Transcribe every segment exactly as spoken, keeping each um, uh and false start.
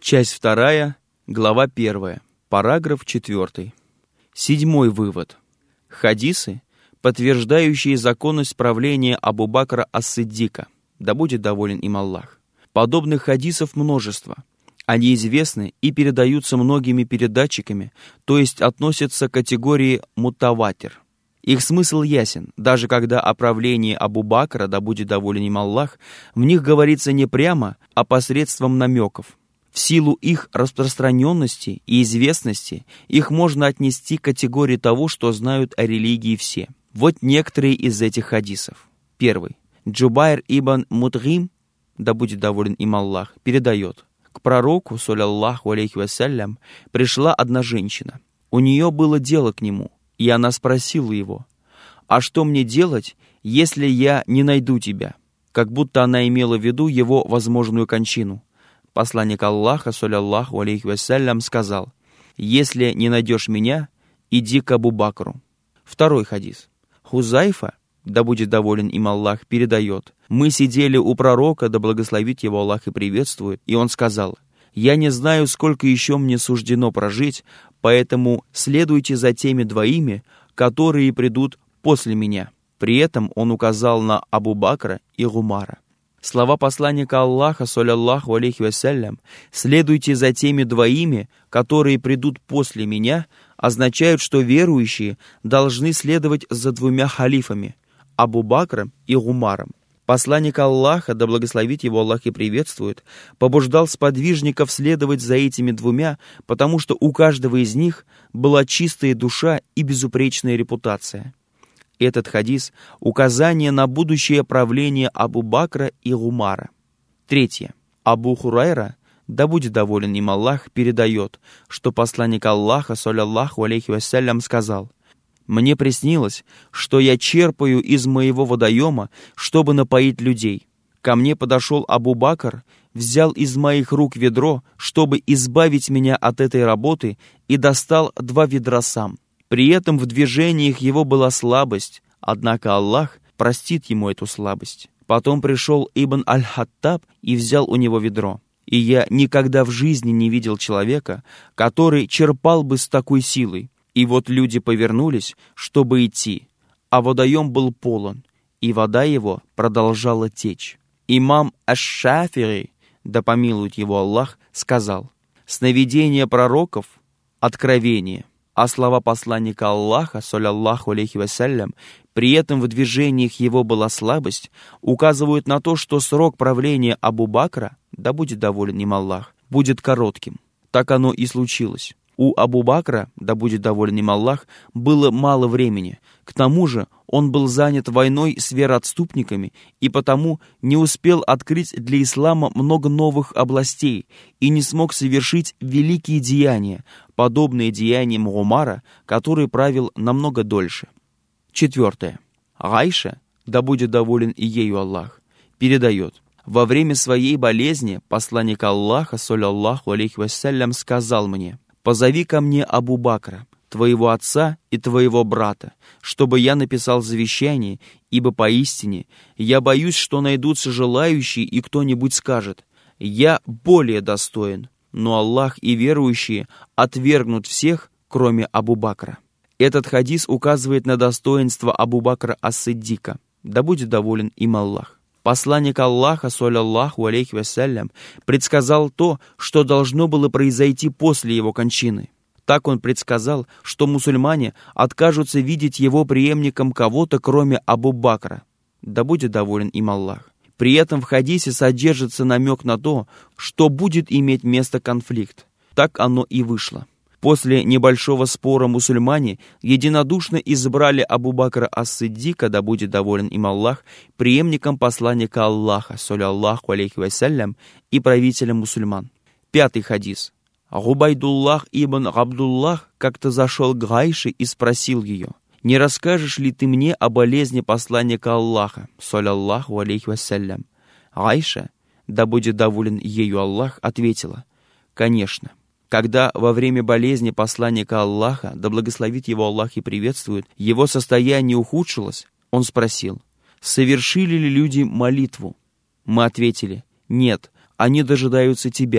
Часть вторая, глава первая, параграф четвертый. Седьмой вывод. Хадисы, подтверждающие законность правления Абу Бакра ас-Сиддика, да будет доволен им Аллах. Подобных хадисов множество. Они известны и передаются многими передатчиками, то есть относятся к категории мутаватир. Их смысл ясен, даже когда о правлении Абу Бакра, да будет доволен им Аллах, в них говорится не прямо, а посредством намеков. В силу их распространенности и известности их можно отнести к категории того, что знают о религии все. Вот некоторые из этих хадисов. Первый. Джубайр ибн Мутгим, да будет доволен им Аллах, передает: к пророку, саллаллаху алейхи вассалям, пришла одна женщина. У нее было дело к нему, и она спросила его: «А что мне делать, если я не найду тебя?» Как будто она имела в виду его возможную кончину. Посланник Аллаха, саллаллаху алейхи вассалям, сказал: «Если не найдешь меня, иди к Абу Бакру». Второй хадис. Хузайфа, да будет доволен им Аллах, передает: «Мы сидели у пророка, да благословит его Аллах и приветствует, и он сказал: я не знаю, сколько еще мне суждено прожить, поэтому следуйте за теми двоими, которые придут после меня». При этом он указал на Абу Бакра и Умара. Слова посланника Аллаха, саллаллаху алейхи вассалям, «следуйте за теми двоими, которые придут после меня», означают, что верующие должны следовать за двумя халифами – Абу Бакром и Умаром. Посланник Аллаха, да благословит его Аллах и приветствует, побуждал сподвижников следовать за этими двумя, потому что у каждого из них была чистая душа и безупречная репутация. Этот хадис – указание на будущее правление Абу Бакра и Умара. Третье. Абу Хурайра, да будет доволен им Аллах, передает, что посланник Аллаха, саллаллаху алейхи вассалям, сказал: «Мне приснилось, что я черпаю из моего водоема, чтобы напоить людей. Ко мне подошел Абу Бакр, взял из моих рук ведро, чтобы избавить меня от этой работы, и достал два ведра сам. При этом в движениях его была слабость, однако Аллах простит ему эту слабость. Потом пришел Ибн Аль-Хаттаб и взял у него ведро. И я никогда в жизни не видел человека, который черпал бы с такой силой. И вот люди повернулись, чтобы идти, а водоем был полон, и вода его продолжала течь. Имам Аш-Шафири, да помилует его Аллах, сказал: сновидения пророков — откровение, а слова посланника Аллаха, саллаллаху алейхи вассалям, при этом в движениях его была слабость, указывают на то, что срок правления Абу Бакра, да будет доволен им Аллах, будет коротким. Так оно и случилось. У Абу Бакра, да будет доволен им Аллах, было мало времени. К тому же он был занят войной с вероотступниками и потому не успел открыть для ислама много новых областей и не смог совершить великие деяния, подобные деяниям Умара, который правил намного дольше. Четвертое. Айша, да будет доволен и ею Аллах, передает: во время своей болезни посланник Аллаха, саллаллаху алейхи вассалям, сказал мне: «Позови ко мне Абу Бакра, твоего отца и твоего брата, чтобы я написал завещание, ибо поистине я боюсь, что найдутся желающие, и кто-нибудь скажет: я более достоин, но Аллах и верующие отвергнут всех, кроме Абу Бакра». Этот хадис указывает на достоинство Абу Бакра ас-Сиддика, да будет доволен им Аллах. Посланник Аллаха, саллаллаху алейхи вассалям, предсказал то, что должно было произойти после его кончины. Так он предсказал, что мусульмане откажутся видеть его преемником кого-то, кроме Абу Бакра, да будет доволен им Аллах. При этом в хадисе содержится намек на то, что будет иметь место конфликт. Так оно и вышло. После небольшого спора мусульмане единодушно избрали Абу Бакра ас-Сиддика, да будет доволен им Аллах, преемником посланника Аллаха, саллаллаху алейхи вассалям, и правителем мусульман. Пятый хадис. Губайдуллах ибн Абдуллах как-то зашел к Айше и спросил ее: «Не расскажешь ли ты мне о болезни посланника Аллаха, саллаллаху алейхи вассалям?» Айша, да будет доволен ею Аллах, ответила: «Конечно». Когда во время болезни посланника Аллаха, да благословит его Аллах и приветствует, его состояние ухудшилось, он спросил: «Совершили ли люди молитву?» Мы ответили: «Нет, они дожидаются тебя».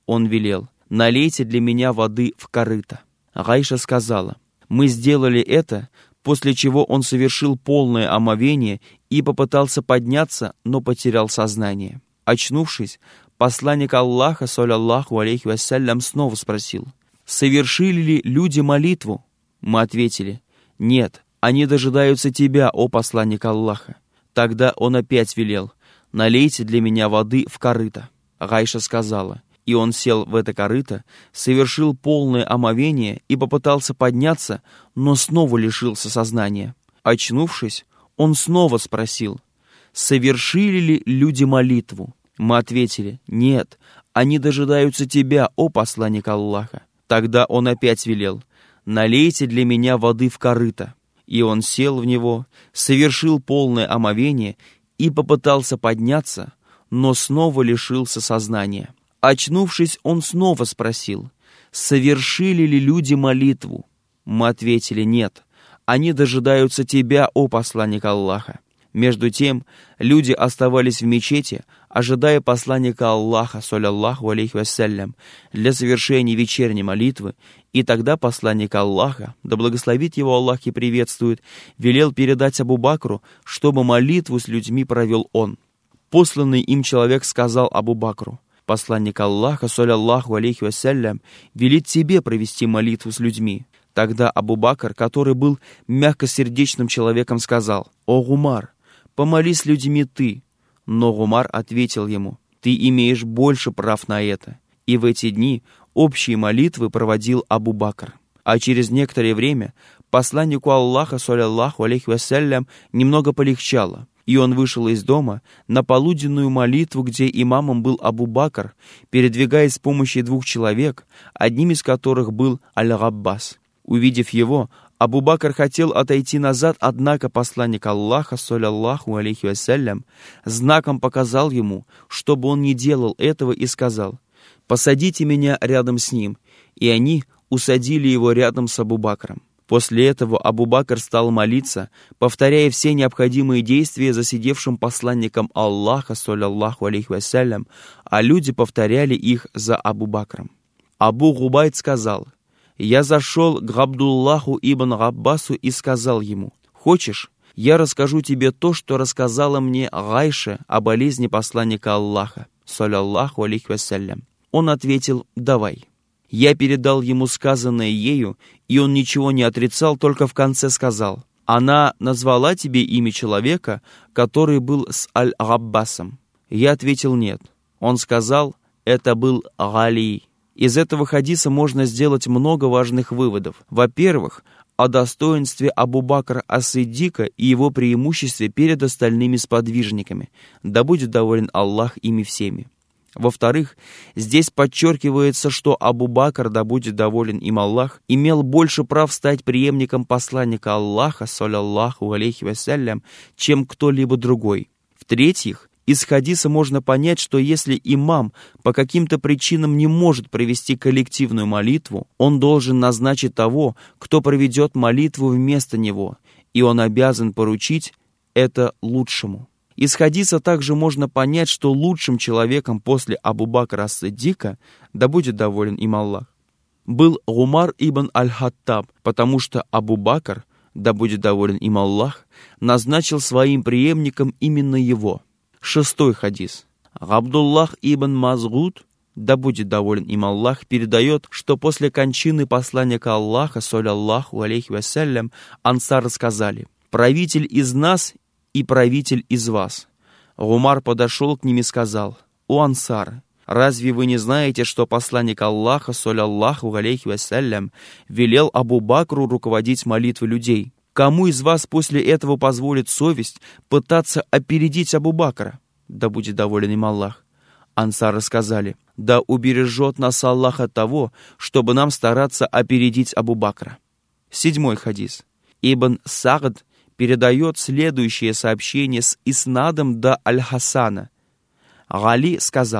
Он велел: «Налейте для меня воды в корыто». Гайша сказала: «Мы сделали это», после чего он совершил полное омовение и попытался подняться, но потерял сознание. Очнувшись, посланник Аллаха, саллаллаху алейхи вассалям, снова спросил: «Совершили ли люди молитву?» Мы ответили: «Нет, они дожидаются тебя, о посланник Аллаха». Тогда он опять велел: «Налейте для меня воды в корыто». Гайша сказала, и он сел в это корыто, совершил полное омовение и попытался подняться, но снова лишился сознания. Очнувшись, он снова спросил: «Совершили ли люди молитву?» Мы ответили: «Нет, они дожидаются тебя, о посланник Аллаха». Тогда он опять велел: «Налейте для меня воды в корыто». И он сел в него, совершил полное омовение и попытался подняться, но снова лишился сознания. Очнувшись, он снова спросил: «Совершили ли люди молитву?» Мы ответили: «Нет, они дожидаются тебя, о посланник Аллаха». Между тем, люди оставались в мечети, ожидая посланника Аллаха, саллаллаху алейхи вассалям, для совершения вечерней молитвы, и тогда посланник Аллаха, да благословит его Аллах и приветствует, велел передать Абу Бакру, чтобы молитву с людьми провел он. Посланный им человек сказал Абу Бакру: «Посланник Аллаха, саллаллаху алейхи вассалям, велит тебе провести молитву с людьми». Тогда Абу Бакр, который был мягкосердечным человеком, сказал: «О Гумар, помолись с людьми ты». Но Гумар ответил ему: «Ты имеешь больше прав на это». И в эти дни общие молитвы проводил Абу Бакр. А через некоторое время посланнику Аллаха, саллаллаху алейхи вассалям, немного полегчало, и он вышел из дома на полуденную молитву, где имамом был Абу Бакр, передвигаясь с помощью двух человек, одним из которых был Аль-Габбас. Увидев его, Абу Бакр хотел отойти назад, однако посланник Аллаха, саллаллаху алейхи вассалям, знаком показал ему, чтобы он не делал этого, и сказал: «Посадите меня рядом с ним». И они усадили его рядом с Абу Бакром. После этого Абу Бакр стал молиться, повторяя все необходимые действия за сидевшим посланником Аллаха, саллаллаху алейхи вассалям, а люди повторяли их за Абу Бакром. Абу Губайд сказал: «Я зашел к Абдуллаху ибн Габбасу и сказал ему: хочешь, я расскажу тебе то, что рассказала мне Гайша о болезни посланника Аллаха, саллаллаху алейхи вассалям». Он ответил: «Давай». Я передал ему сказанное ею, и он ничего не отрицал, только в конце сказал: «Она назвала тебе имя человека, который был с Аль-Габбасом?» Я ответил: «Нет». Он сказал: «Это был Гали». Из этого хадиса можно сделать много важных выводов. Во-первых, о достоинстве Абу Бакра ас-Сиддика и его преимуществе перед остальными сподвижниками, да будет доволен Аллах ими всеми. Во-вторых, здесь подчеркивается, что Абу Бакр, да будет доволен им Аллах, имел больше прав стать преемником посланника Аллаха, саллаллаху алейхи вассалям, чем кто-либо другой. В-третьих, из хадиса можно понять, что если имам по каким-то причинам не может провести коллективную молитву, он должен назначить того, кто проведет молитву вместо него, и он обязан поручить это лучшему. Из хадиса также можно понять, что лучшим человеком после Абу Бакра ас-Сиддика, да будет доволен им Аллах, был Умар ибн аль-Хаттаб, потому что Абу Бакр, да будет доволен им Аллах, назначил своим преемником именно его. Шестой хадис. Абдуллах ибн Мазгуд, да будет доволен им Аллах, передает, что после кончины посланника Аллаха, саллаллаху алейхи вассалям, ансары сказали: «Правитель из нас и правитель из вас». Умар подошел к ним и сказал: «О ансары, разве вы не знаете, что посланник Аллаха, саллаллаху алейхи вассалям, велел Абу Бакру руководить молитвой людей? Кому из вас после этого позволит совесть пытаться опередить Абу Бакра? Да будет доволен им Аллах». Ансары сказали: «Да убережет нас Аллах от того, чтобы нам стараться опередить Абу Бакра». Седьмой хадис. Ибн Сагд передает следующее сообщение с иснадом до Аль-Хасана. Гали сказал: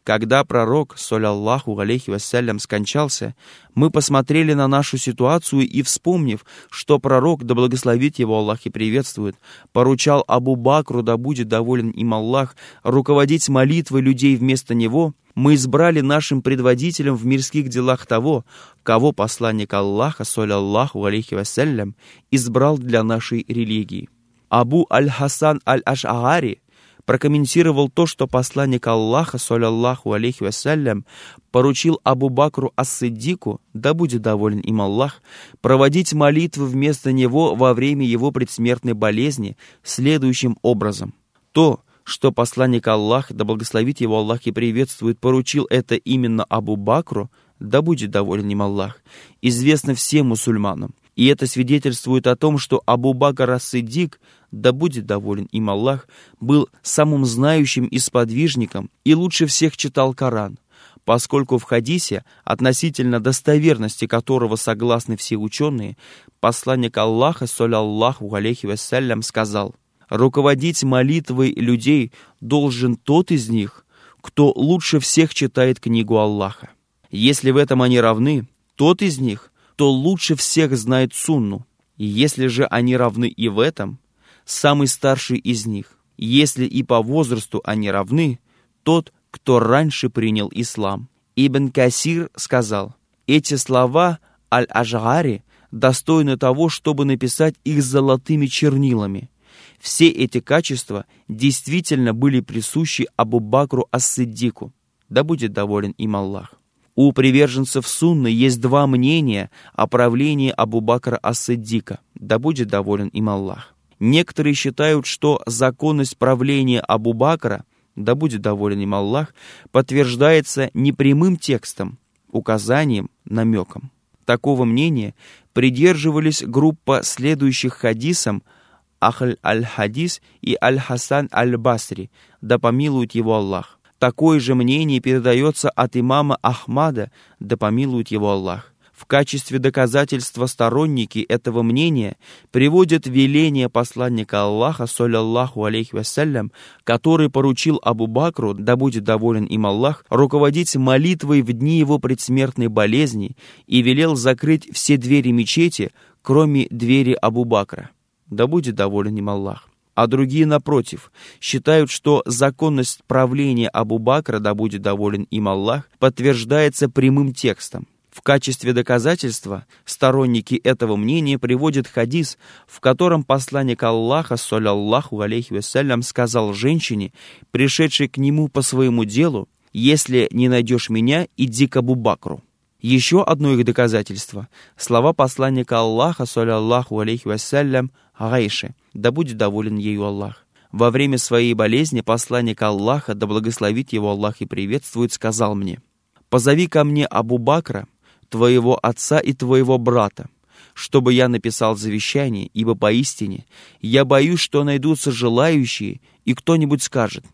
Когда пророк, саллаллаху алейхи вассалям, скончался, мы посмотрели на нашу ситуацию и, вспомнив, что пророк, да благословит его Аллах и приветствует, поручал Абу Бакру, да будет доволен им Аллах, руководить молитвой людей вместо него, мы избрали нашим предводителем в мирских делах того, кого посланник Аллаха, саллаллаху алейхи вассалям, избрал для нашей религии. Абу аль-Хасан аль-Аш'ари прокомментировал то, что посланник Аллаха, саллаллаху алейхи вассалям, поручил Абу Бакру ас-Сиддику, да будет доволен им Аллах, проводить молитвы вместо него во время его предсмертной болезни следующим образом. То, что посланник Аллаха, да благословит его Аллах и приветствует, поручил это именно Абу Бакру, да будет доволен им Аллах, известно всем мусульманам. И это свидетельствует о том, что Абу Бакр ас-Сиддик, да будет доволен им Аллах, был самым знающим и сподвижником и лучше всех читал Коран, поскольку в хадисе, относительно достоверности которого согласны все ученые, посланник Аллаха, саллаллаху алейхи вассалям, сказал: «Руководить молитвой людей должен тот из них, кто лучше всех читает книгу Аллаха. Если в этом они равны, тот из них, кто лучше всех знает сунну. И если же они равны и в этом, самый старший из них. Если и по возрасту они равны, тот, кто раньше принял ислам». Ибн Касир сказал: эти слова Аль-Аш'ари достойны того, чтобы написать их золотыми чернилами. Все эти качества действительно были присущи Абу Бакру ас-Сиддику, да будет доволен им Аллах. У приверженцев сунны есть два мнения о правлении Абу Бакра ас-Сиддика, да будет доволен им Аллах. Некоторые считают, что законность правления Абу Бакра, да будет доволен им Аллах, подтверждается не прямым текстом, указанием, намеком. Такого мнения придерживались группа следующих хадисам Ахль аль-Хадис и Аль-Хасан аль-Басри, да помилует его Аллах. Такое же мнение передается от имама Ахмада, да помилует его Аллах. В качестве доказательства сторонники этого мнения приводят веление посланника Аллаха, саллаллаху алейхи вассалям, который поручил Абу Бакру, да будет доволен им Аллах, руководить молитвой в дни его предсмертной болезни и велел закрыть все двери мечети, кроме двери Абу Бакра, да будет доволен им Аллах. А другие, напротив, считают, что законность правления Абу Бакра, да будет доволен им Аллах, подтверждается прямым текстом. В качестве доказательства сторонники этого мнения приводят хадис, в котором посланник Аллаха, саллаллаху алейхи вассалям, сказал женщине, пришедшей к нему по своему делу: «Если не найдешь меня, иди к Абу Бакру». Еще одно их доказательство — слова посланника Аллаха, саллаллаху алейхи вассалям, Аише, да будет доволен ею Аллах. Во время своей болезни посланник Аллаха, да благословит его Аллах и приветствует, сказал мне: «Позови ко мне Абу Бакра, твоего отца и твоего брата, чтобы я написал завещание, ибо поистине я боюсь, что найдутся желающие, и кто-нибудь скажет: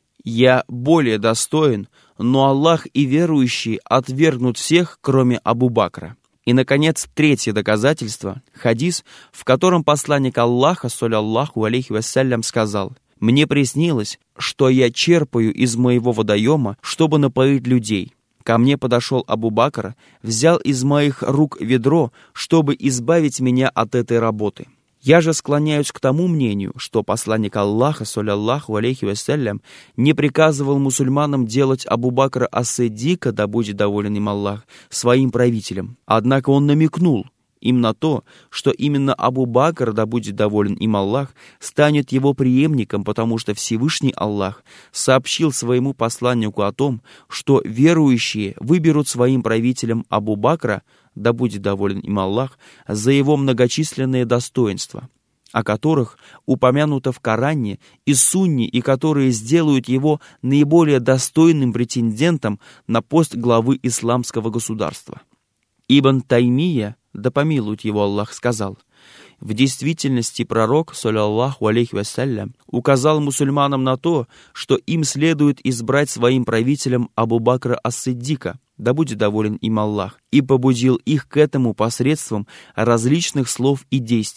я более достоин, но Аллах и верующие отвергнут всех, кроме Абу Бакра». И, наконец, третье доказательство — хадис, в котором посланник Аллаха, саллаллаху алейхи вассалям, сказал: «Мне приснилось, что я черпаю из моего водоема, чтобы напоить людей. Ко мне подошел Абу Бакр, взял из моих рук ведро, чтобы избавить меня от этой работы». Я же склоняюсь к тому мнению, что посланник Аллаха, саллаллаху алейхи вассалям, не приказывал мусульманам делать Абу Бакра ас-Сиддика, да будет доволен им Аллах, своим правителем. Однако он намекнул им на то, что именно Абу Бакр, да будет доволен им Аллах, станет его преемником, потому что Всевышний Аллах сообщил своему посланнику о том, что верующие выберут своим правителем Абу Бакра, да будет доволен им Аллах, за его многочисленные достоинства, о которых упомянуто в Коране и Сунне, и которые сделают его наиболее достойным претендентом на пост главы исламского государства. Ибн Таймия, да помилует его Аллах, сказал: в действительности пророк, саллаллаху алейхи вассалям, указал мусульманам на то, что им следует избрать своим правителем Абу Бакра ас-Сиддика, да будет доволен им Аллах, и побудил их к этому посредством различных слов и действий.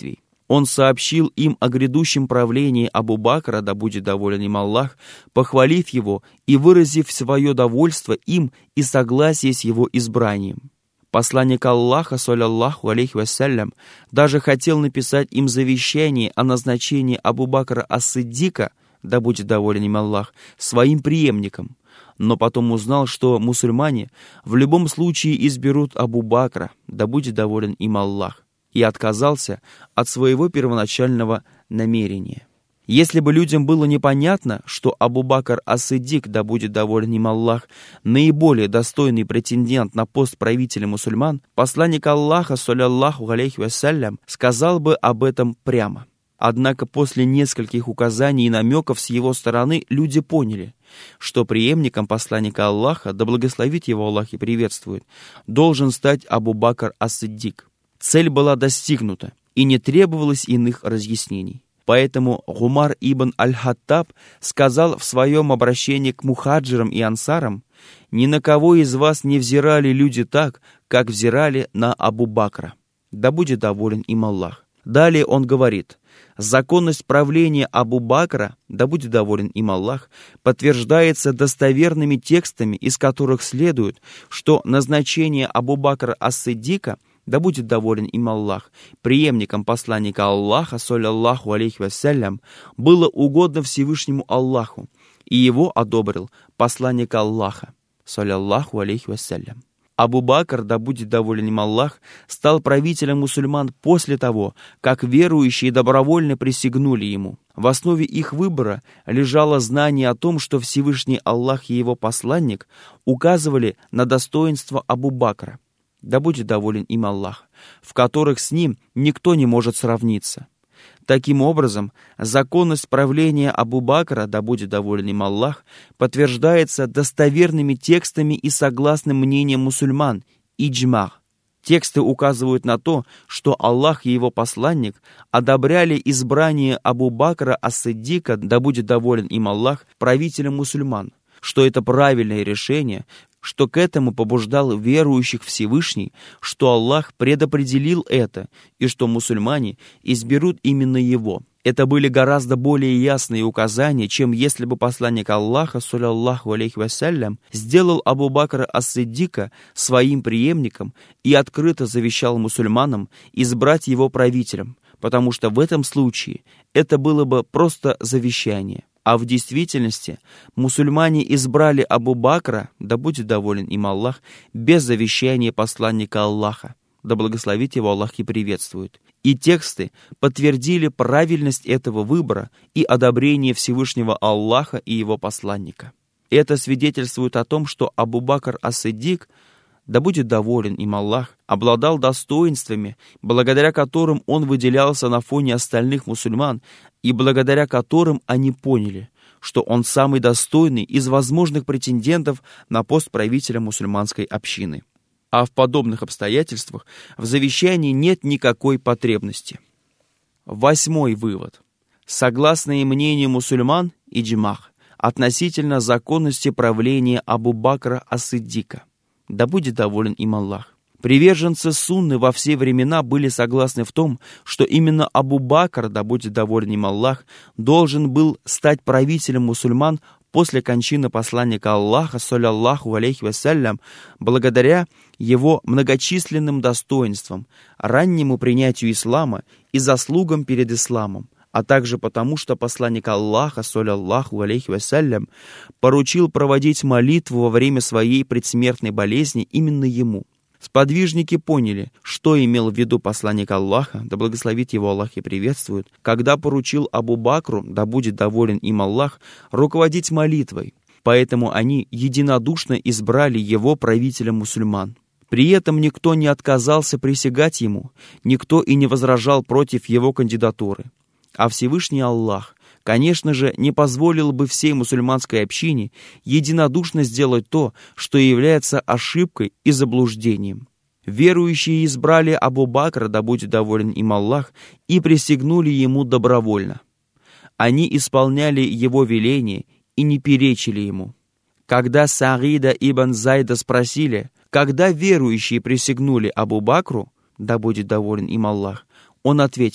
Он сообщил им о грядущем правлении Абу Бакра, да будет доволен им Аллах, похвалив его и выразив свое довольство им и согласие с его избранием. Посланник Аллаха, саллаллаху алейхи вассалям, даже хотел написать им завещание о назначении Абу Бакра ас-Сиддика, да будет доволен им Аллах, своим преемником, но потом узнал, что мусульмане в любом случае изберут Абу Бакра, да будет доволен им Аллах, и отказался от своего первоначального намерения. Если бы людям было непонятно, что Абу Бакр ас-Сиддик, да будет доволен им Аллах, наиболее достойный претендент на пост правителя мусульман, посланник Аллаха, саллаллаху алейхи вассалям, сказал бы об этом прямо. Однако после нескольких указаний и намеков с его стороны люди поняли, что преемником посланника Аллаха, да благословит его Аллах и приветствует, должен стать Абу Бакр ас-Сиддик. Цель была достигнута, и не требовалось иных разъяснений. Поэтому Умар ибн аль-Хаттаб сказал в своем обращении к мухаджирам и ансарам: «Ни на кого из вас не взирали люди так, как взирали на Абу Бакра, да будет доволен им Аллах». Далее он говорит: «Законность правления Абу Бакра, да будет доволен им Аллах, подтверждается достоверными текстами, из которых следует, что назначение Абу Бакра ас-Сиддика, да будет доволен им Аллах, преемником посланника Аллаха, саллаллаху алейхи вассалям, было угодно Всевышнему Аллаху, и его одобрил посланник Аллаха, саллаллаху алейхи вассалям». Абу Бакр, да будет доволен им Аллах, стал правителем мусульман после того, как верующие добровольно присягнули ему. В основе их выбора лежало знание о том, что Всевышний Аллах и его посланник указывали на достоинство Абу Бакра, да будет доволен им Аллах, в которых с ним никто не может сравниться. Таким образом, законность правления Абу Бакра, да будет доволен им Аллах, подтверждается достоверными текстами и согласным мнением мусульман, иджма. Тексты указывают на то, что Аллах и его посланник одобряли избрание Абу Бакра ас-Сиддика, да будет доволен им Аллах, правителем мусульман, что это правильное решение, что к этому побуждал верующих Всевышний, что Аллах предопределил это, и что мусульмане изберут именно его. Это были гораздо более ясные указания, чем если бы посланник Аллаха, саллаллаху алейхи вассалям, сделал Абу Бакра ас-Сиддика своим преемником и открыто завещал мусульманам избрать его правителем, потому что в этом случае это было бы просто завещание. А в действительности мусульмане избрали Абу Бакра, да будет доволен им Аллах, без завещания посланника Аллаха, да благословит его Аллах и приветствует. И тексты подтвердили правильность этого выбора и одобрение Всевышнего Аллаха и его посланника. Это свидетельствует о том, что Абу Бакр ас-Сиддик, да будет доволен им Аллах, обладал достоинствами, благодаря которым он выделялся на фоне остальных мусульман и благодаря которым они поняли, что он самый достойный из возможных претендентов на пост правителя мусульманской общины. А в подобных обстоятельствах в завещании нет никакой потребности. Восьмой вывод. Согласно мнению мусульман, иджмах, относительно законности правления Абу Бакра ас-Сиддика, да будет доволен им Аллах. Приверженцы сунны во все времена были согласны в том, что именно Абу Бакр, да будет доволен им Аллах, должен был стать правителем мусульман после кончины посланника Аллаха, саллаллаху алейхи вассалям, благодаря его многочисленным достоинствам, раннему принятию ислама и заслугам перед исламом, а также потому, что посланник Аллаха, саллаллаху алейхи вассалям, поручил проводить молитву во время своей предсмертной болезни именно ему. Сподвижники поняли, что имел в виду посланник Аллаха, да благословит его Аллах и приветствует, когда поручил Абу Бакру, да будет доволен им Аллах, руководить молитвой. Поэтому они единодушно избрали его правителем мусульман. При этом никто не отказался присягать ему, никто и не возражал против его кандидатуры. А Всевышний Аллах, конечно же, не позволил бы всей мусульманской общине единодушно сделать то, что является ошибкой и заблуждением. Верующие избрали Абу Бакра, да будет доволен им Аллах, и присягнули ему добровольно. Они исполняли его веления и не перечили ему. Когда Саида ибн Зайда спросили, когда верующие присягнули Абу Бакру, да будет доволен им Аллах, он ответил: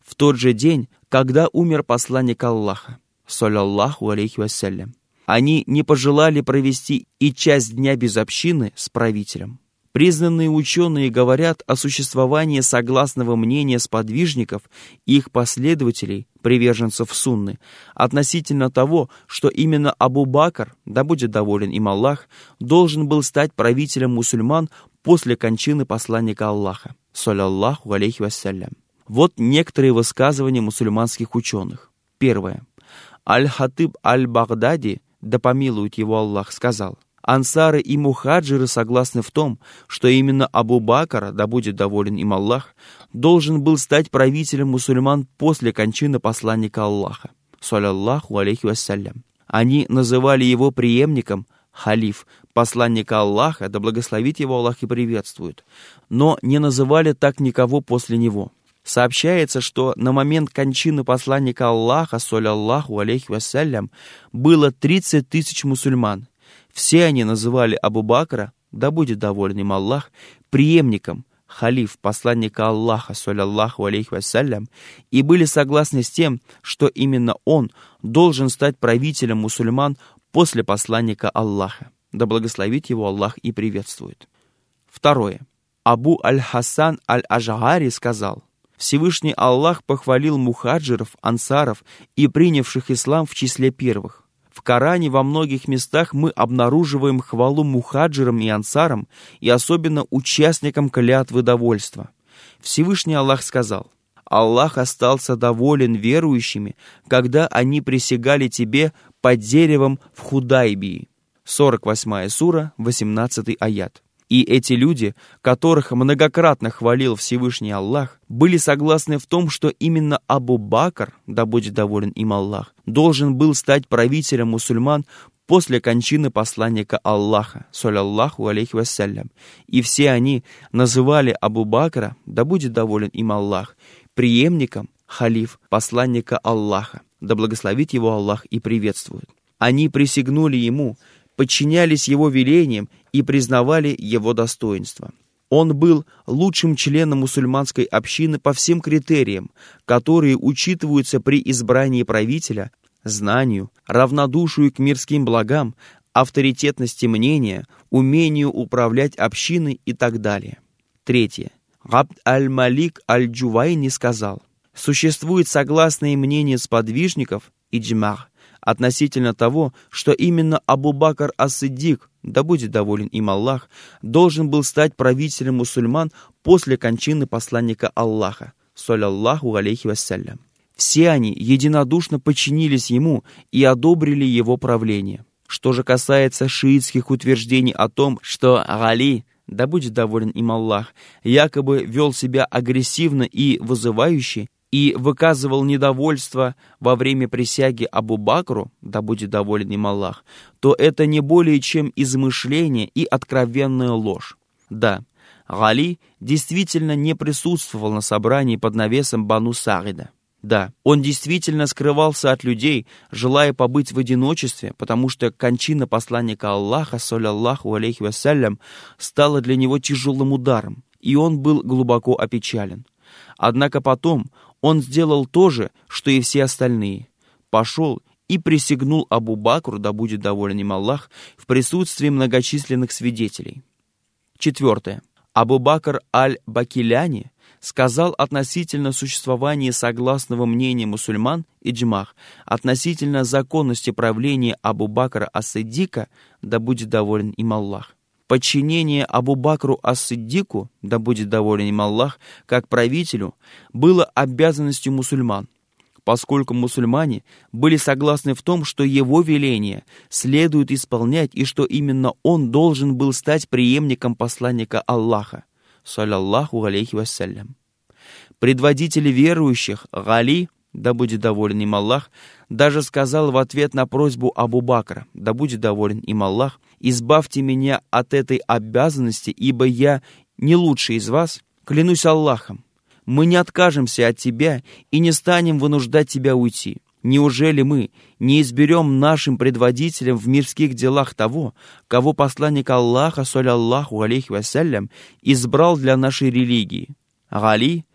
в тот же день, когда умер посланник Аллаха, саллаллаху алейхи вассалям. Они не пожелали провести и часть дня без общины с правителем. Признанные ученые говорят о существовании согласного мнения сподвижников и их последователей, приверженцев сунны, относительно того, что именно Абу Бакр, да будет доволен им Аллах, должен был стать правителем мусульман после кончины посланника Аллаха, саллаллаху алейхи вассалям. Вот некоторые высказывания мусульманских ученых. Первое. Аль-Хатиб аль-Багдади, да помилует его Аллах, сказал: ансары и мухаджиры согласны в том, что именно Абу Бакр, да будет доволен им Аллах, должен был стать правителем мусульман после кончины посланника Аллаха, саллаллаху алейхи вассалям. Они называли его преемником, халиф, посланника Аллаха, да благословит его Аллах и приветствует, но не называли так никого после него. Сообщается, что на момент кончины посланника Аллаха, саллаллаху алейхи вассалям, было тридцать тысяч мусульман. Все они называли Абу Бакра, да будет доволен им Аллах, преемником, халиф, посланника Аллаха, саллаллаху алейхи вассалям, и были согласны с тем, что именно он должен стать правителем мусульман после посланника Аллаха, да благословит его Аллах и приветствует. Второе. Абу аль-Хасан аль-Ажгари сказал: Всевышний Аллах похвалил мухаджиров, ансаров и принявших ислам в числе первых. В Коране во многих местах мы обнаруживаем хвалу мухаджирам и ансарам, и особенно участникам клятвы довольства. Всевышний Аллах сказал: Аллах остался доволен верующими, когда они присягали тебе под деревом в Худайбии. сорок восьмая сура, восемнадцатый аят. И эти люди, которых многократно хвалил Всевышний Аллах, были согласны в том, что именно Абу Бакр, да будет доволен им Аллах, должен был стать правителем мусульман после кончины посланника Аллаха, саллаллаху алейхи вассалям. И все они называли Абу Бакра, да будет доволен им Аллах, преемником, халиф, посланника Аллаха, да благословит его Аллах и приветствует. Они присягнули ему, подчинялись его велениям и признавали его достоинство. Он был лучшим членом мусульманской общины по всем критериям, которые учитываются при избрании правителя: знанию, равнодушию к мирским благам, авторитетности мнения, умению управлять общиной и так далее. Третье. Абд аль-Малик аль-Джувайни сказал: существует согласное мнение сподвижников, иджма, относительно того, что именно Абу Бакр ас-Сиддик, да будет доволен им Аллах, должен был стать правителем мусульман после кончины посланника Аллаха, саллаллаху алейхи вассалям. Все они единодушно подчинились ему и одобрили его правление. Что же касается шиитских утверждений о том, что Али, да будет доволен им Аллах, якобы вел себя агрессивно и вызывающе, и выказывал недовольство во время присяги Абу Бакру, да будет доволен им Аллах, то это не более чем измышление и откровенная ложь. Да, Али действительно не присутствовал на собрании под навесом Бану Саида. Да, он действительно скрывался от людей, желая побыть в одиночестве, потому что кончина посланника Аллаха, саллаллаху алейхи вассалям, стала для него тяжелым ударом, и он был глубоко опечален. Однако потом он сделал то же, что и все остальные. Пошел и присягнул Абу Бакру, да будет доволен им Аллах, в присутствии многочисленных свидетелей. Четвертое. Абу Бакр аль-Бакиляни сказал относительно существования согласного мнения мусульман, иджмах, относительно законности правления Абу Бакра ас-Сиддика, да будет доволен им Аллах. Подчинение Абу Бакру ас-Сиддику, да будет доволен им Аллах, как правителю, было обязанностью мусульман, поскольку мусульмане были согласны в том, что его веление следует исполнять и что именно он должен был стать преемником посланника Аллаха, саллаллаху алейхи вассалям. Предводитель верующих, Али, да будет доволен им Аллах, даже сказал в ответ на просьбу Абу Бакра, да будет доволен им Аллах: «Избавьте меня от этой обязанности, ибо я не лучший из вас, клянусь Аллахом. Мы не откажемся от тебя и не станем вынуждать тебя уйти. Неужели мы не изберем нашим предводителем в мирских делах того, кого посланник Аллаха, саллаллаху алейхи вассалям, избрал для нашей религии?» Али,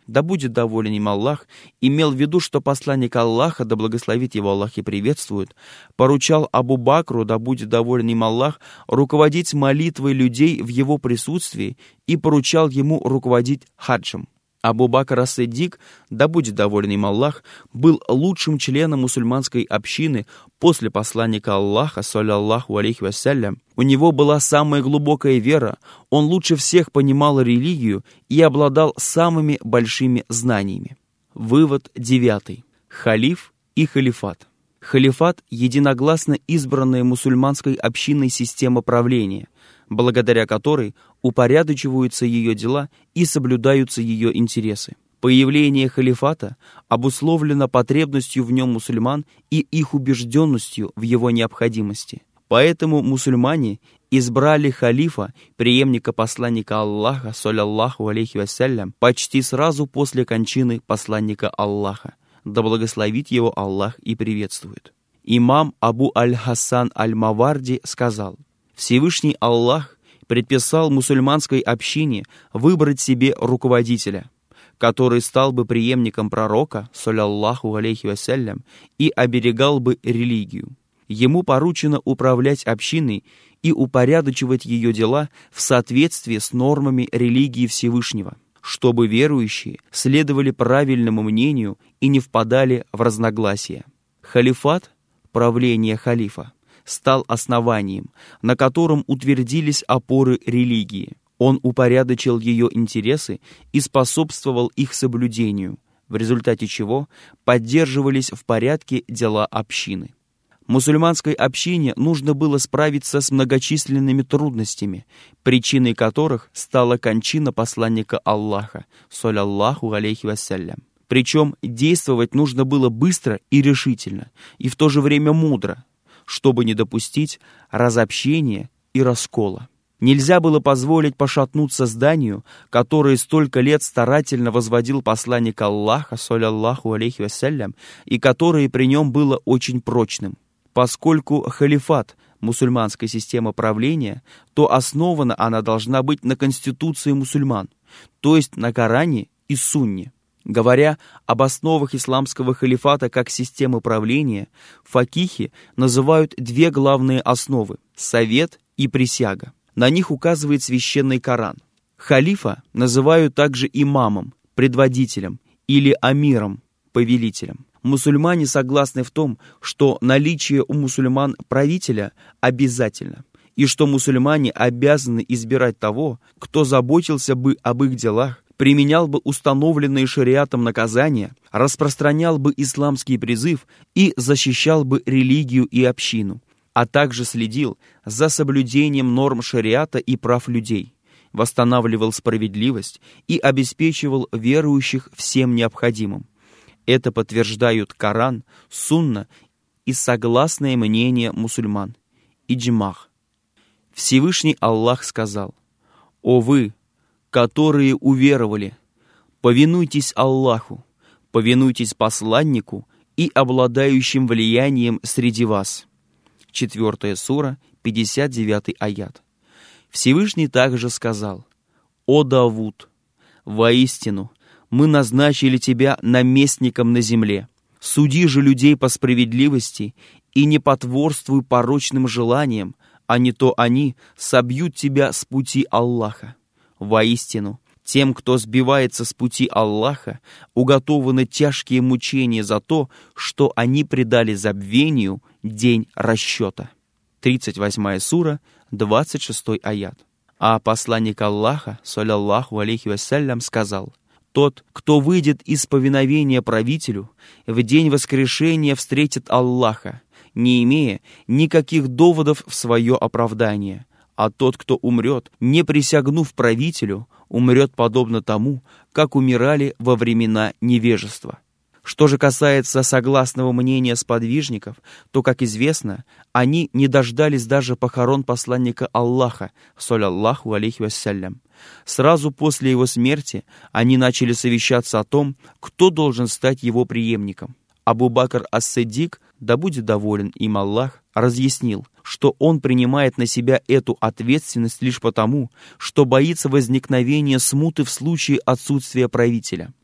да будет доволен им Аллах, имел в виду, что посланник Аллаха, да благословит его Аллах и приветствует, поручал Абу Бакру, да будет доволен им Аллах, руководить молитвой людей в его присутствии и поручал ему руководить хаджем. Абу Бакр ас-Сиддик, да будет доволен им Аллах, был лучшим членом мусульманской общины после посланника Аллаха, саллаллаху алейхи вассалям. У него была самая глубокая вера, он лучше всех понимал религию и обладал самыми большими знаниями. Вывод девятый. Халиф и халифат. Халифат – единогласно избранная мусульманской общиной система правления, благодаря которой упорядочиваются ее дела и соблюдаются ее интересы. Появление халифата обусловлено потребностью в нем мусульман и их убежденностью в его необходимости. Поэтому мусульмане избрали халифа, преемника посланника Аллаха, саллаллаху алейхи вассалям, почти сразу после кончины посланника Аллаха, да благословит его Аллах и приветствует. Имам Абу аль-Хасан аль-Маварди сказал: Всевышний Аллах предписал мусульманской общине выбрать себе руководителя, который стал бы преемником пророка, саллаллаху алейхи вассалям, и оберегал бы религию. Ему поручено управлять общиной и упорядочивать ее дела в соответствии с нормами религии Всевышнего, чтобы верующие следовали правильному мнению и не впадали в разногласия. Халифат, правление халифа, стал основанием, на котором утвердились опоры религии. Он упорядочил ее интересы и способствовал их соблюдению, в результате чего поддерживались в порядке дела общины. Мусульманской общине нужно было справиться с многочисленными трудностями, причиной которых стала кончина посланника Аллаха, саллаллаху алейхи вассалям. Причем действовать нужно было быстро и решительно, и в то же время мудро, чтобы не допустить разобщения и раскола. Нельзя было позволить пошатнуться зданию, которое столько лет старательно возводил посланник Аллаха, саллаллаху алейхи вассалям, и которое при нем было очень прочным. Поскольку халифат – мусульманская система правления, то основана она должна быть на конституции мусульман, то есть на Коране и Сунне. Говоря об основах исламского халифата как системы правления, факихи называют две главные основы – совет и присяга. На них указывает священный Коран. Халифа называют также имамом, предводителем или амиром, повелителем. Мусульмане согласны в том, что наличие у мусульман правителя обязательно, и что мусульмане обязаны избирать того, кто заботился бы об их делах, применял бы установленные шариатом наказания, распространял бы исламский призыв и защищал бы религию и общину, а также следил за соблюдением норм шариата и прав людей, восстанавливал справедливость и обеспечивал верующих всем необходимым. Это подтверждают Коран, Сунна и согласное мнение мусульман, иджмах. Всевышний Аллах сказал: «О вы, которые уверовали, повинуйтесь Аллаху, повинуйтесь посланнику и обладающим влиянием среди вас». Четвертая сура, пятьдесят девятый аят. Всевышний также сказал: «О Давуд, воистину, мы назначили тебя наместником на земле. Суди же людей по справедливости и не потворствуй порочным желаниям, а не то они собьют тебя с пути Аллаха. Воистину, тем, кто сбивается с пути Аллаха, уготованы тяжкие мучения за то, что они предали забвению день расчета». тридцать восьмая сура, двадцать шестой аят. А посланник Аллаха, саллаллаху алейхи вассалям, сказал: «Тот, кто выйдет из повиновения правителю, в день воскрешения встретит Аллаха, не имея никаких доводов в свое оправдание, а тот, кто умрет, не присягнув правителю, умрет подобно тому, как умирали во времена невежества». Что же касается согласного мнения сподвижников, то, как известно, они не дождались даже похорон посланника Аллаха, саллаллаху алейхи вассалям. Сразу после его смерти они начали совещаться о том, кто должен стать его преемником. Абу Бакр ас-Сиддик, да будет доволен им Аллах, разъяснил, что он принимает на себя эту ответственность лишь потому, что боится возникновения смуты в случае отсутствия правителя.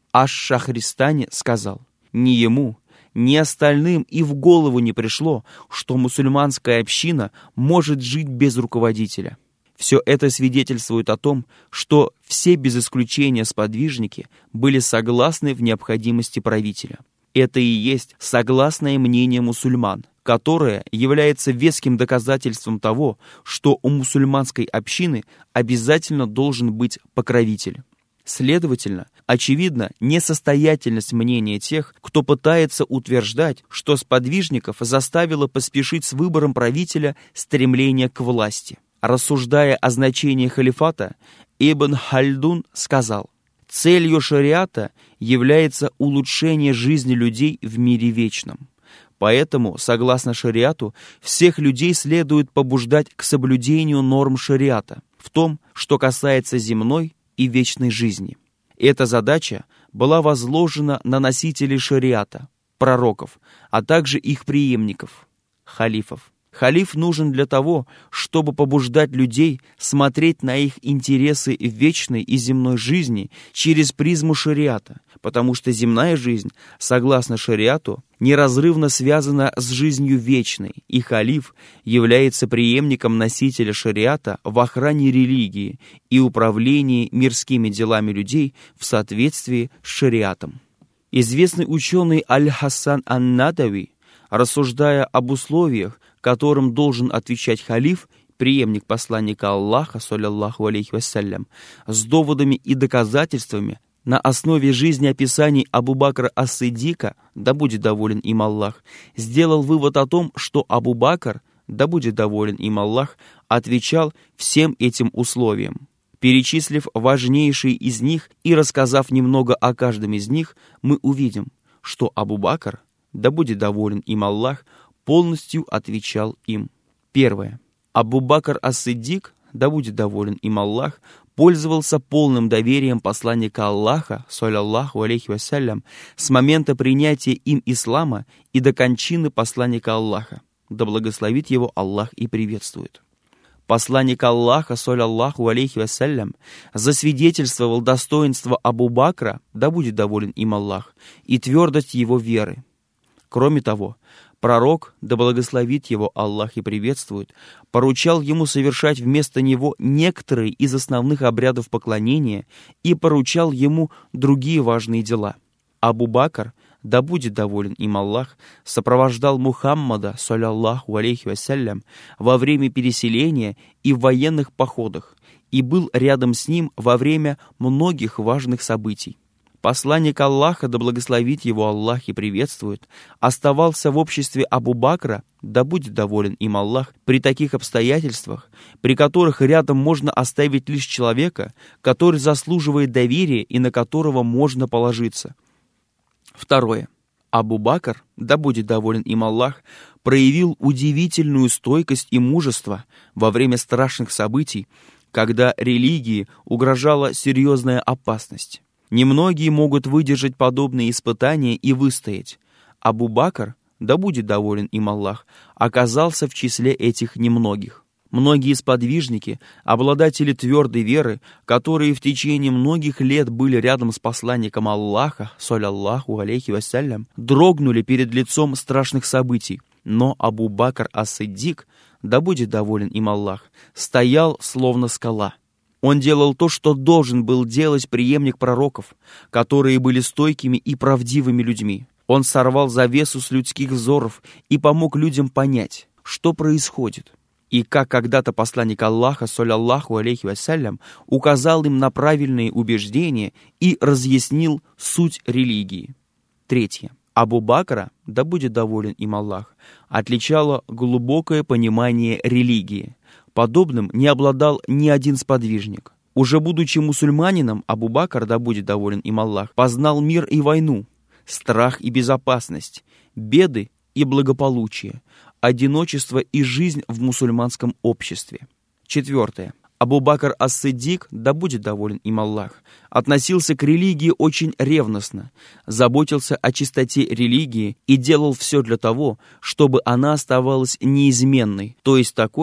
аш-Шахристани сказал: «Ни ему, ни остальным и в голову не пришло, что мусульманская община может жить без руководителя». Все это свидетельствует о том, что все без исключения сподвижники были согласны в необходимости правителя. Это и есть согласное мнение мусульман, которое является веским доказательством того, что у мусульманской общины обязательно должен быть покровитель. Следовательно, очевидна несостоятельность мнения тех, кто пытается утверждать, что сподвижников заставило поспешить с выбором правителя стремление к власти. Рассуждая о значении халифата, Ибн Хальдун сказал: «Целью шариата является улучшение жизни людей в мире вечном. Поэтому, согласно шариату, всех людей следует побуждать к соблюдению норм шариата в том, что касается земной и вечной жизни. Эта задача была возложена на носителей шариата, пророков, а также их преемников, халифов. Халиф нужен для того, чтобы побуждать людей смотреть на их интересы в вечной и земной жизни через призму шариата, потому что земная жизнь, согласно шариату, неразрывно связана с жизнью вечной, и халиф является преемником носителя шариата в охране религии и управлении мирскими делами людей в соответствии с шариатом. Известный ученый Аль-Хасан ан-Надави, рассуждая об условиях, которым должен отвечать халиф, преемник посланника Аллаха, саллаллаху алейхи вассалям, с доводами и доказательствами на основе жизнеописаний Абу Бакра ас-Сиддика, да будет доволен им Аллах, сделал вывод о том, что Абу Бакр, да будет доволен им Аллах, отвечал всем этим условиям. Перечислив важнейшие из них и рассказав немного о каждом из них, мы увидим, что Абу Бакр, да будет доволен им Аллах, полностью отвечал им. Первое. Абу Бакр ас-Сиддик, да будет доволен им Аллах, пользовался полным доверием посланника Аллаха, саллаллаху алейхи вассалям, с момента принятия им ислама и до кончины посланника Аллаха, да благословит его Аллах и приветствует. Посланник Аллаха, саллаллаху алейхи вассалям, засвидетельствовал достоинство Абу Бакра, да будет доволен им Аллах, и твердость его веры. Кроме того, пророк, да благословит его Аллах и приветствует, поручал ему совершать вместо него некоторые из основных обрядов поклонения и поручал ему другие важные дела. Абу Бакр, да будет доволен им Аллах, сопровождал Мухаммада, саллаллаху алейхи вассалям, во время переселения и в военных походах и был рядом с ним во время многих важных событий. Посланник Аллаха, да благословит его Аллах и приветствует, оставался в обществе Абу Бакра, да будет доволен им Аллах, при таких обстоятельствах, при которых рядом можно оставить лишь человека, который заслуживает доверия и на которого можно положиться. Второе. Абу Бакр, да будет доволен им Аллах, проявил удивительную стойкость и мужество во время страшных событий, когда религии угрожала серьезная опасность. Немногие могут выдержать подобные испытания и выстоять. Абу Бакр, да будет доволен им Аллах, оказался в числе этих немногих. Многие сподвижники, обладатели твердой веры, которые в течение многих лет были рядом с посланником Аллаха, саллаллаху алейхи вассалям, дрогнули перед лицом страшных событий. Но Абу Бакр ас-Сиддик, да будет доволен им Аллах, стоял словно скала. Он делал то, что должен был делать преемник пророков, которые были стойкими и правдивыми людьми. Он сорвал завесу с людских взоров и помог людям понять, что происходит. И как когда-то посланник Аллаха, саллаллаху алейхи вассалям, указал им на правильные убеждения и разъяснил суть религии. Третье. Абу Бакра, да будет доволен им Аллах, отличало глубокое понимание религии. Подобным не обладал ни один сподвижник. Уже будучи мусульманином, Абу Бакр, да будет доволен им Аллах, познал мир и войну, страх и безопасность, беды и благополучие, одиночество и жизнь в мусульманском обществе. Четвертое. Абу Бакр ас-Сиддик, да будет доволен им Аллах, относился к религии очень ревностно, заботился о чистоте религии и делал все для того, чтобы она оставалась неизменной, то есть такой,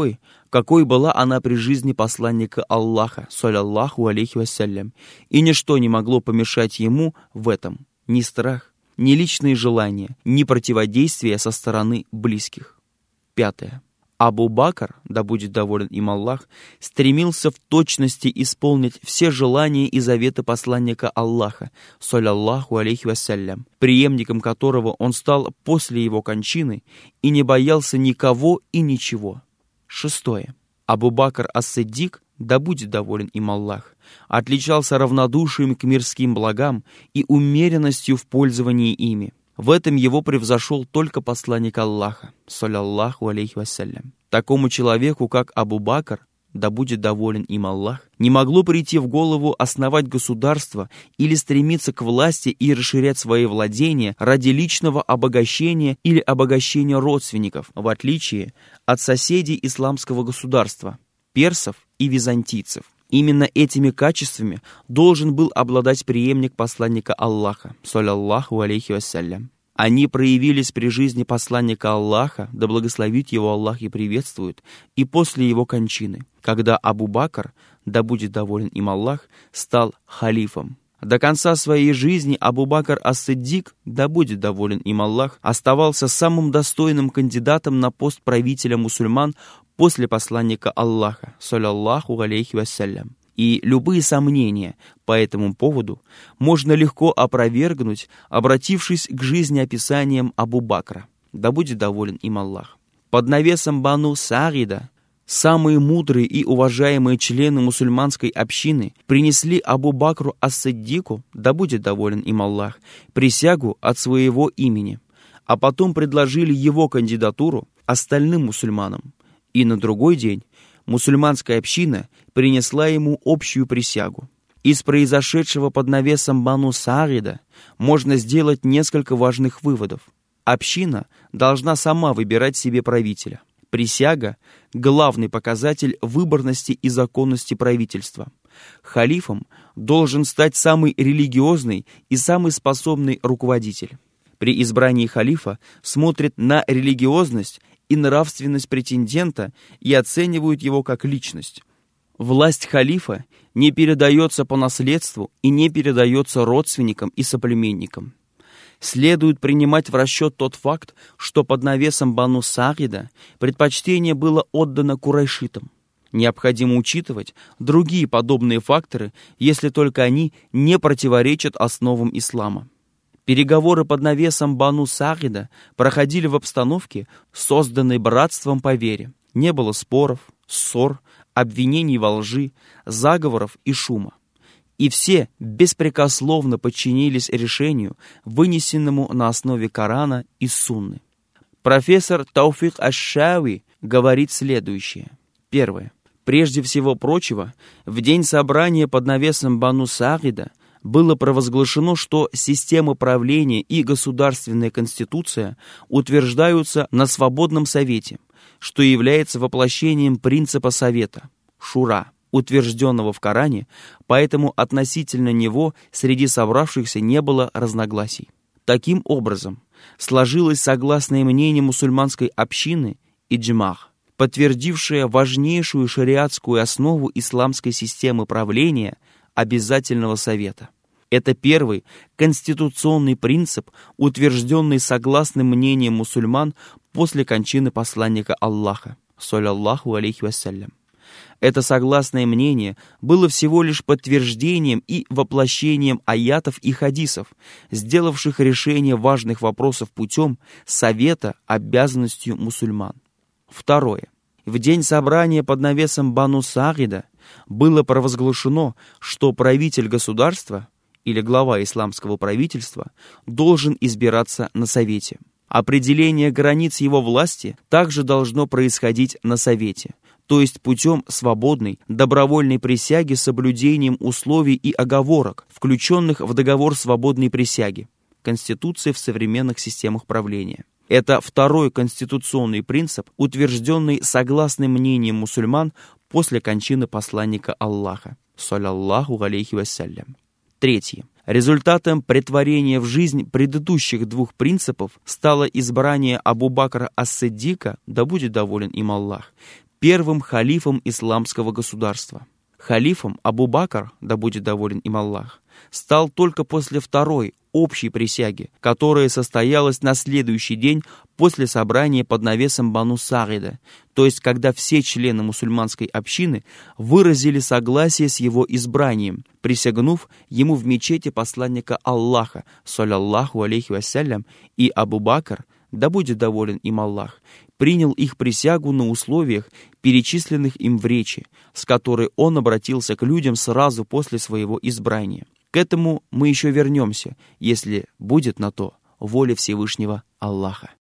какой была она при жизни посланника Аллаха, саллаллаху алейхи вассалям, и ничто не могло помешать ему в этом, ни страх, ни личные желания, ни противодействие со стороны близких. Пятое. Абу Бакр, да будет доволен им Аллах, стремился в точности исполнить все желания и заветы посланника Аллаха, саллаллаху алейхи вассалям, преемником которого он стал после его кончины и не боялся никого и ничего. Шестое. Абу Бакр ас-Сиддик, да будет доволен им Аллах, отличался равнодушием к мирским благам и умеренностью в пользовании ими. В этом его превзошел только посланник Аллаха, саллаллаху алейхи вассалям. Такому человеку, как Абу Бакр, да будет доволен им Аллах, не могло прийти в голову основать государство или стремиться к власти и расширять свои владения ради личного обогащения или обогащения родственников, в отличие от соседей исламского государства, персов и византийцев. Именно этими качествами должен был обладать преемник посланника Аллаха, саллаллаху алейхи вассалям. Они проявились при жизни посланника Аллаха, да благословит его Аллах и приветствует, и после его кончины, когда Абу Бакр, да будет доволен им Аллах, стал халифом. До конца своей жизни Абу Бакр ас-Сиддик, да будет доволен им Аллах, оставался самым достойным кандидатом на пост правителя мусульман после посланника Аллаха, саллаллаху алейхи вассалям. И любые сомнения по этому поводу можно легко опровергнуть, обратившись к жизнеописаниям Абу Бакра, да будет доволен им Аллах. Под навесом Бану Сааида самые мудрые и уважаемые члены мусульманской общины принесли Абу Бакру ас-Сиддику, да будет доволен им Аллах, присягу от своего имени, а потом предложили его кандидатуру остальным мусульманам. И на другой день мусульманская община принесла ему общую присягу. Из произошедшего под навесом Бану Сааида можно сделать несколько важных выводов. Община должна сама выбирать себе правителя. Присяга – главный показатель выборности и законности правительства. Халифом должен стать самый религиозный и самый способный руководитель. При избрании халифа смотрят на религиозность и нравственность претендента и оценивают его как личность. Власть халифа не передается по наследству и не передается родственникам и соплеменникам. Следует принимать в расчет тот факт, что под навесом Бану Сааида предпочтение было отдано курайшитам. Необходимо учитывать другие подобные факторы, если только они не противоречат основам ислама. Переговоры под навесом Бану Сааида проходили в обстановке, созданной братством по вере. Не было споров, ссор, обвинений во лжи, заговоров и шума. И все беспрекословно подчинились решению, вынесенному на основе Корана и Сунны. Профессор Тауфик аш-Шауи говорит следующее. Первое. Прежде всего прочего, в день собрания под навесом Бану Сааида было провозглашено, что система правления и государственная конституция утверждаются на свободном совете, что является воплощением принципа совета – шура, утвержденного в Коране, поэтому относительно него среди собравшихся не было разногласий. Таким образом, сложилось согласное мнение мусульманской общины иджмах, подтвердившее важнейшую шариатскую основу исламской системы правления обязательного совета. Это первый конституционный принцип, утвержденный согласным мнением мусульман после кончины посланника Аллаха, саллаллаху алейхи вассалям. Это согласное мнение было всего лишь подтверждением и воплощением аятов и хадисов, сделавших решение важных вопросов путем совета обязанностью мусульман. Второе. В день собрания под навесом Бану Сааида было провозглашено, что правитель государства или глава исламского правительства должен избираться на совете. Определение границ его власти также должно происходить на совете, то есть путем свободной, добровольной присяги с соблюдением условий и оговорок, включенных в договор свободной присяги, Конституции в современных системах правления. Это второй конституционный принцип, утвержденный согласным мнением мусульман после кончины посланника Аллаха, саллаллаху алейхи вассалям. Третье. Результатом претворения в жизнь предыдущих двух принципов стало избрание Абу Бакра ас-Сиддика, да будет доволен им Аллах, первым халифом исламского государства. Халифом Абу Бакр, да будет доволен им Аллах, стал только после второй, общей присяги, которая состоялась на следующий день после собрания под навесом Бану Саида, то есть когда все члены мусульманской общины выразили согласие с его избранием, присягнув ему в мечети посланника Аллаха, саллаллаху алейхи вассалям, и Абу Бакр, да будет доволен им Аллах, принял их присягу на условиях, перечисленных им в речи, с которой он обратился к людям сразу после своего избрания. К этому мы еще вернемся, если будет на то воля Всевышнего Аллаха.